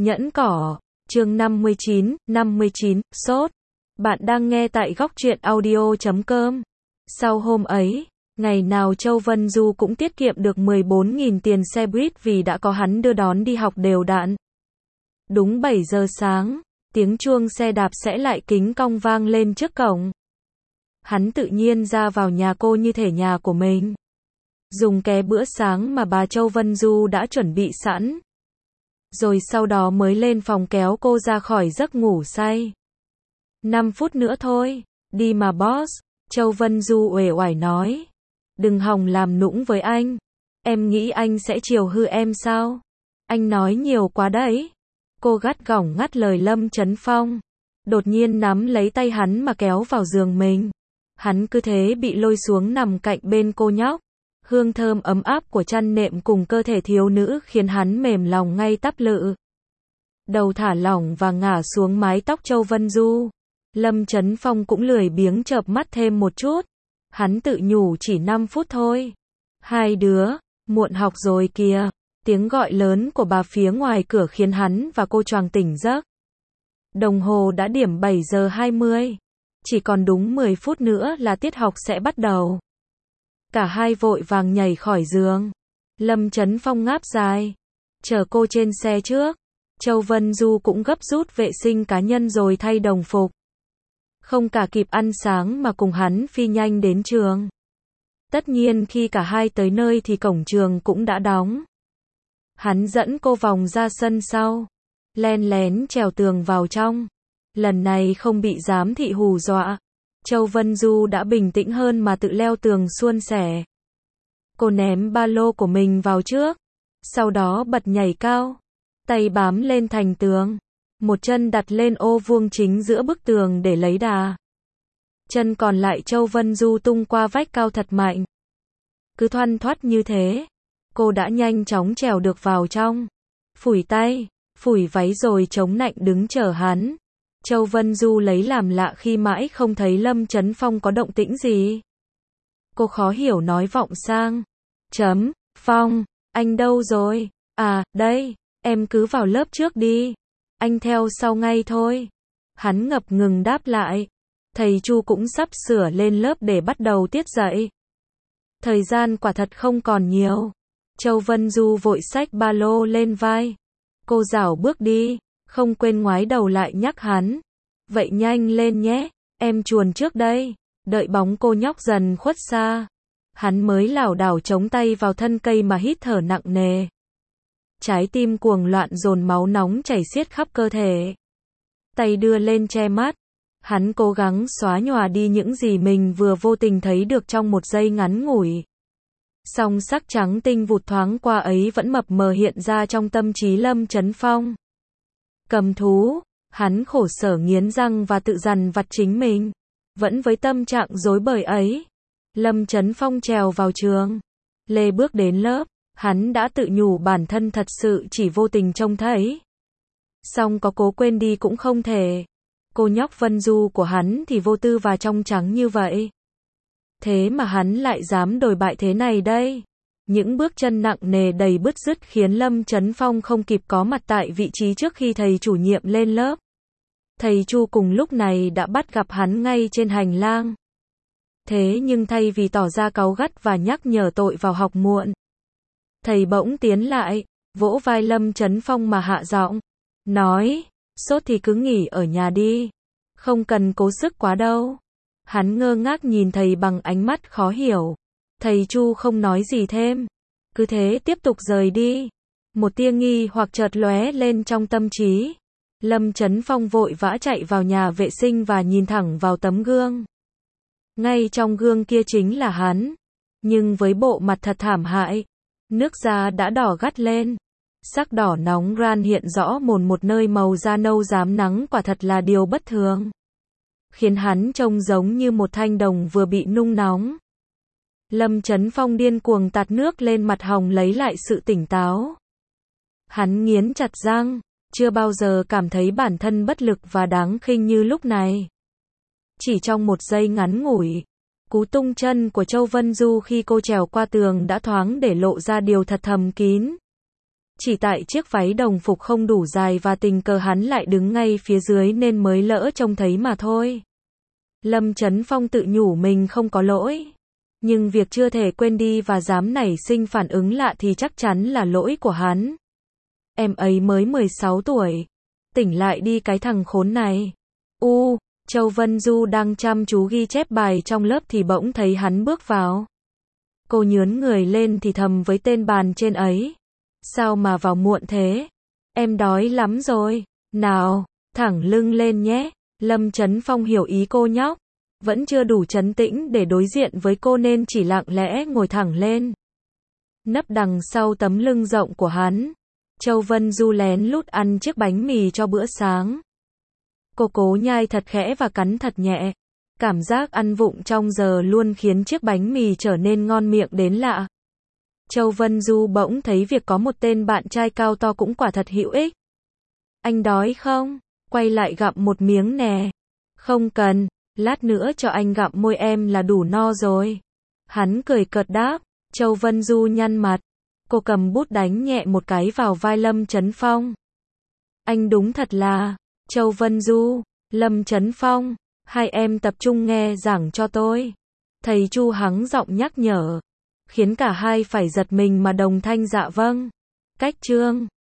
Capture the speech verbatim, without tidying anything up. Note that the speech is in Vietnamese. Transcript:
Nhẫn cỏ, chương năm mươi chín, năm mươi chín, sốt. Bạn đang nghe tại góc truyện audio chấm com. Sau hôm ấy, ngày nào Châu Vân Du cũng tiết kiệm được mười bốn nghìn tiền xe buýt vì đã có hắn đưa đón đi học đều đặn. Đúng bảy giờ sáng, tiếng chuông xe đạp sẽ lại kính cong vang lên trước cổng. Hắn tự nhiên ra vào nhà cô như thể nhà của mình. Dùng ké bữa sáng mà bà Châu Vân Du đã chuẩn bị sẵn. Rồi sau đó mới lên phòng kéo cô ra khỏi giấc ngủ say. năm phút nữa thôi, đi mà boss, Châu Vân Du uể oải nói. Đừng hòng làm nũng với anh. Em nghĩ anh sẽ chiều hư em sao? Anh nói nhiều quá đấy. Cô gắt gỏng ngắt lời Lâm Chấn Phong. Đột nhiên nắm lấy tay hắn mà kéo vào giường mình. Hắn cứ thế bị lôi xuống nằm cạnh bên cô nhóc. Hương thơm ấm áp của chăn nệm cùng cơ thể thiếu nữ khiến hắn mềm lòng ngay tắp lự. Đầu thả lỏng và ngả xuống mái tóc Châu Vân Du. Lâm Chấn Phong cũng lười biếng chợp mắt thêm một chút. Hắn tự nhủ chỉ năm phút thôi. Hai đứa, muộn học rồi kìa. Tiếng gọi lớn của bà phía ngoài cửa khiến hắn và cô choàng tỉnh giấc. Đồng hồ đã điểm bảy giờ hai mươi. Chỉ còn đúng mười phút nữa là tiết học sẽ bắt đầu. Cả hai vội vàng nhảy khỏi giường. Lâm Chấn Phong ngáp dài. Chờ cô trên xe trước. Châu Vân Du cũng gấp rút vệ sinh cá nhân rồi thay đồng phục. Không cả kịp ăn sáng mà cùng hắn phi nhanh đến trường. Tất nhiên khi cả hai tới nơi thì cổng trường cũng đã đóng. Hắn dẫn cô vòng ra sân sau. Len lén trèo tường vào trong. Lần này không bị giám thị hù dọa. Châu Vân Du đã bình tĩnh hơn mà tự leo tường suôn sẻ. Cô ném ba lô của mình vào trước. Sau đó bật nhảy cao. Tay bám lên thành tường. Một chân đặt lên ô vuông chính giữa bức tường để lấy đà. Chân còn lại Châu Vân Du tung qua vách cao thật mạnh. Cứ thoăn thoắt như thế. Cô đã nhanh chóng trèo được vào trong. Phủi tay, phủi váy rồi chống nạnh đứng chờ hắn. Châu Vân Du lấy làm lạ khi mãi không thấy Lâm Chấn Phong có động tĩnh gì. Cô khó hiểu nói vọng sang. Chấm, Phong, anh đâu rồi? À, đây, em cứ vào lớp trước đi. Anh theo sau ngay thôi. Hắn ngập ngừng đáp lại. Thầy Chu cũng sắp sửa lên lớp để bắt đầu tiết dạy. Thời gian quả thật không còn nhiều. Châu Vân Du vội xách ba lô lên vai. Cô rảo bước đi. Không quên ngoái đầu lại nhắc hắn. Vậy nhanh lên nhé, em chuồn trước đây. Đợi bóng cô nhóc dần khuất xa. Hắn mới lảo đảo chống tay vào thân cây mà hít thở nặng nề. Trái tim cuồng loạn dồn máu nóng chảy xiết khắp cơ thể. Tay đưa lên che mắt. Hắn cố gắng xóa nhòa đi những gì mình vừa vô tình thấy được trong một giây ngắn ngủi. Song sắc trắng tinh vụt thoáng qua ấy vẫn mập mờ hiện ra trong tâm trí Lâm Chấn Phong. Cầm thú, hắn khổ sở nghiến răng và tự dằn vặt chính mình. Vẫn với tâm trạng rối bời ấy, Lâm Chấn Phong trèo vào trường. Lê bước đến lớp, hắn đã tự nhủ bản thân thật sự chỉ vô tình trông thấy. Song có cố quên đi cũng không thể. Cô nhóc Vân Du của hắn thì vô tư và trong trắng như vậy. Thế mà hắn lại dám đồi bại thế này đây. Những bước chân nặng nề đầy bứt rứt khiến Lâm Chấn Phong không kịp có mặt tại vị trí trước khi thầy chủ nhiệm lên lớp. Thầy Chu cùng lúc này đã bắt gặp hắn ngay trên hành lang. Thế nhưng thay vì tỏ ra cáu gắt và nhắc nhở tội vào học muộn, thầy bỗng tiến lại, vỗ vai Lâm Chấn Phong mà hạ giọng, nói, sốt thì cứ nghỉ ở nhà đi, không cần cố sức quá đâu. Hắn ngơ ngác nhìn thầy bằng ánh mắt khó hiểu. Thầy Chu không nói gì thêm, cứ thế tiếp tục rời đi. Một tia nghi hoặc chợt lóe lên trong tâm trí. Lâm Chấn Phong vội vã chạy vào nhà vệ sinh và nhìn thẳng vào tấm gương. Ngay trong gương kia chính là hắn, nhưng với bộ mặt thật thảm hại. Nước da đã đỏ gắt lên, sắc đỏ nóng ran hiện rõ mồn một nơi màu da nâu rám nắng quả thật là điều bất thường, khiến hắn trông giống như một thanh đồng vừa bị nung nóng. Lâm Chấn Phong điên cuồng tạt nước lên mặt hồng lấy lại sự tỉnh táo. Hắn nghiến chặt răng, chưa bao giờ cảm thấy bản thân bất lực và đáng khinh như lúc này. Chỉ trong một giây ngắn ngủi, cú tung chân của Châu Vân Du khi cô trèo qua tường đã thoáng để lộ ra điều thật thầm kín. Chỉ tại chiếc váy đồng phục không đủ dài và tình cờ hắn lại đứng ngay phía dưới nên mới lỡ trông thấy mà thôi. Lâm Chấn Phong tự nhủ mình không có lỗi. Nhưng việc chưa thể quên đi và dám nảy sinh phản ứng lạ thì chắc chắn là lỗi của hắn. Em ấy mới mười sáu tuổi. Tỉnh lại đi cái thằng khốn này. U, Châu Vân Du đang chăm chú ghi chép bài trong lớp thì bỗng thấy hắn bước vào. Cô nhướn người lên thì thầm với tên bàn trên ấy. Sao mà vào muộn thế? Em đói lắm rồi. Nào, thẳng lưng lên nhé. Lâm Chấn Phong hiểu ý cô nhóc. Vẫn chưa đủ trấn tĩnh để đối diện với cô nên chỉ lặng lẽ ngồi thẳng lên. Nấp đằng sau tấm lưng rộng của hắn. Châu Vân Du lén lút ăn chiếc bánh mì cho bữa sáng. Cô cố nhai thật khẽ và cắn thật nhẹ. Cảm giác ăn vụng trong giờ luôn khiến chiếc bánh mì trở nên ngon miệng đến lạ. Châu Vân Du bỗng thấy việc có một tên bạn trai cao to cũng quả thật hữu ích. Anh đói không? Quay lại gặm một miếng nè. Không cần, lát nữa cho anh gặm môi em là đủ no rồi. Hắn cười cợt đáp. Châu Vân Du nhăn mặt. Cô cầm bút đánh nhẹ một cái vào vai Lâm Chấn Phong. Anh đúng thật là. Châu Vân Du, Lâm Chấn Phong, hai em tập trung nghe giảng cho tôi. Thầy Chu hắng giọng nhắc nhở. Khiến cả hai phải giật mình mà đồng thanh dạ vâng. Cách chương